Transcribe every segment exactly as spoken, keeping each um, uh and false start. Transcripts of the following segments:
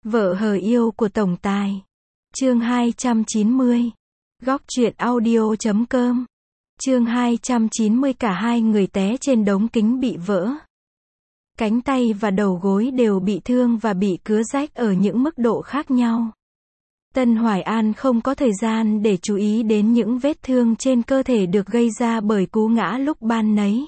Vợ hờ yêu của tổng tài. Chương hai trăm chín mươi. Góc truyện audio chấm com. Chương hai trăm chín mươi cả hai người té trên đống kính bị vỡ. Cánh tay và đầu gối đều bị thương và bị cứa rách ở những mức độ khác nhau. Tân Hoài An không có thời gian để chú ý đến những vết thương trên cơ thể được gây ra bởi cú ngã lúc ban nấy.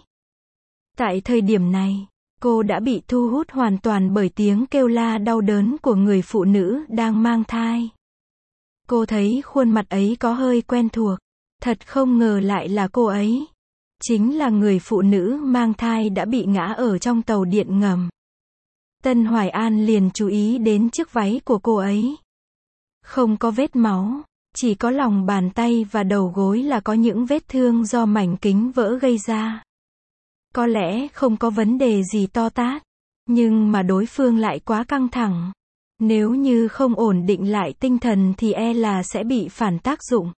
Tại thời điểm này, cô đã bị thu hút hoàn toàn bởi tiếng kêu la đau đớn của người phụ nữ đang mang thai. Cô thấy khuôn mặt ấy có hơi quen thuộc. Thật không ngờ lại là cô ấy. Chính là người phụ nữ mang thai đã bị ngã ở trong tàu điện ngầm. Tân Hoài An liền chú ý đến chiếc váy của cô ấy. Không có vết máu, chỉ có lòng bàn tay và đầu gối là có những vết thương do mảnh kính vỡ gây ra. Có lẽ không có vấn đề gì to tát, nhưng mà đối phương lại quá căng thẳng. Nếu như không ổn định lại tinh thần thì e là sẽ bị phản tác dụng,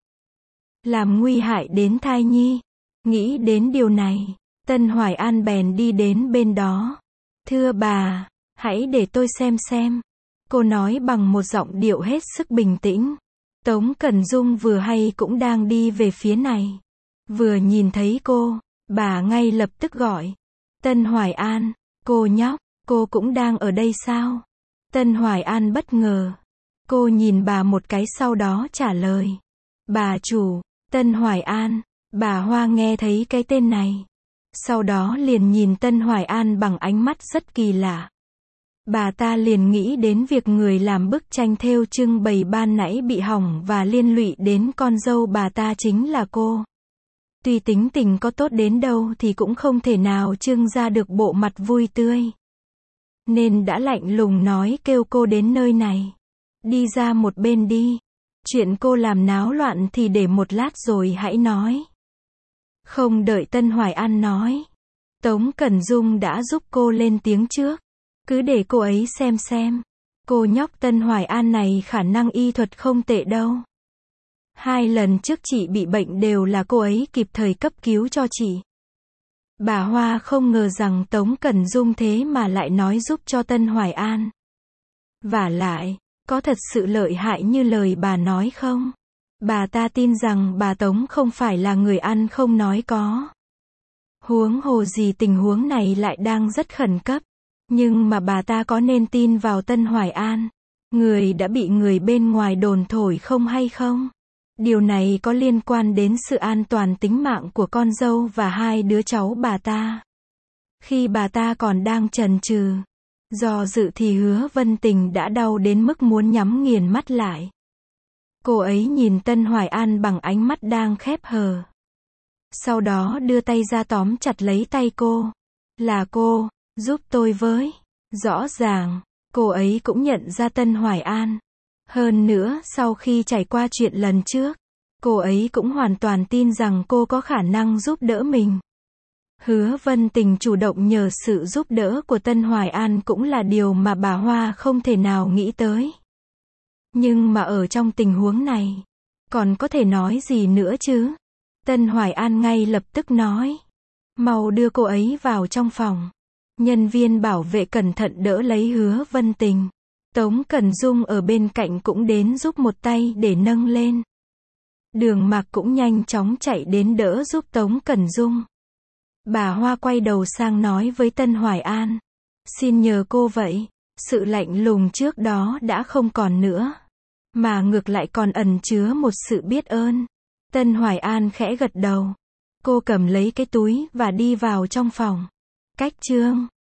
làm nguy hại đến thai nhi. Nghĩ đến điều này, Tân Hoài An bèn đi đến bên đó. Thưa bà, hãy để tôi xem xem. Cô nói bằng một giọng điệu hết sức bình tĩnh. Tống Cẩn Dung vừa hay cũng đang đi về phía này. Vừa nhìn thấy cô, bà ngay lập tức gọi. Tân Hoài An, cô nhóc, cô cũng đang ở đây sao? Tân Hoài An bất ngờ. Cô nhìn bà một cái sau đó trả lời. Bà chủ. Tân Hoài An. Bà Hoa nghe thấy cái tên này. Sau đó liền nhìn Tân Hoài An bằng ánh mắt rất kỳ lạ. Bà ta liền nghĩ đến việc người làm bức tranh thêu trưng bày ban nãy bị hỏng và liên lụy đến con dâu bà ta chính là cô. Tuy tính tình có tốt đến đâu thì cũng không thể nào trưng ra được bộ mặt vui tươi. Nên đã lạnh lùng nói kêu cô đến nơi này. Đi ra một bên đi. Chuyện cô làm náo loạn thì để một lát rồi hãy nói. Không đợi Tân Hoài An nói, Tống Cẩn Dung đã giúp cô lên tiếng trước. Cứ để cô ấy xem xem. Cô nhóc Tân Hoài An này khả năng y thuật không tệ đâu. Hai lần trước chị bị bệnh đều là cô ấy kịp thời cấp cứu cho chị. Bà Hoa không ngờ rằng Tống Cẩn Dung thế mà lại nói giúp cho Tân Hoài An. Vả lại, có thật sự lợi hại như lời bà nói không? Bà ta tin rằng bà Tống không phải là người ăn không nói có. Huống hồ gì tình huống này lại đang rất khẩn cấp. Nhưng mà bà ta có nên tin vào Tân Hoài An, người đã bị người bên ngoài đồn thổi không hay không? Điều này có liên quan đến sự an toàn tính mạng của con dâu và hai đứa cháu bà ta. Khi bà ta còn đang chần chừ, do dự thì Hứa Vân Tình đã đau đến mức muốn nhắm nghiền mắt lại. Cô ấy nhìn Tân Hoài An bằng ánh mắt đang khép hờ. Sau đó đưa tay ra tóm chặt lấy tay cô. Là cô, giúp tôi với. Rõ ràng, cô ấy cũng nhận ra Tân Hoài An. Hơn nữa, sau khi trải qua chuyện lần trước, cô ấy cũng hoàn toàn tin rằng cô có khả năng giúp đỡ mình. Hứa Vân Tình chủ động nhờ sự giúp đỡ của Tân Hoài An cũng là điều mà bà Hoa không thể nào nghĩ tới. Nhưng mà ở trong tình huống này, còn có thể nói gì nữa chứ? Tân Hoài An ngay lập tức nói. Mau đưa cô ấy vào trong phòng. Nhân viên bảo vệ cẩn thận đỡ lấy Hứa Vân Tình. Tống Cẩn Dung ở bên cạnh cũng đến giúp một tay để nâng lên. Đường Mạc cũng nhanh chóng chạy đến đỡ giúp Tống Cẩn Dung. Bà Hoa quay đầu sang nói với Tân Hoài An. Xin nhờ cô vậy. Sự lạnh lùng trước đó đã không còn nữa. Mà ngược lại còn ẩn chứa một sự biết ơn. Tân Hoài An khẽ gật đầu. Cô cầm lấy cái túi và đi vào trong phòng. Cách chương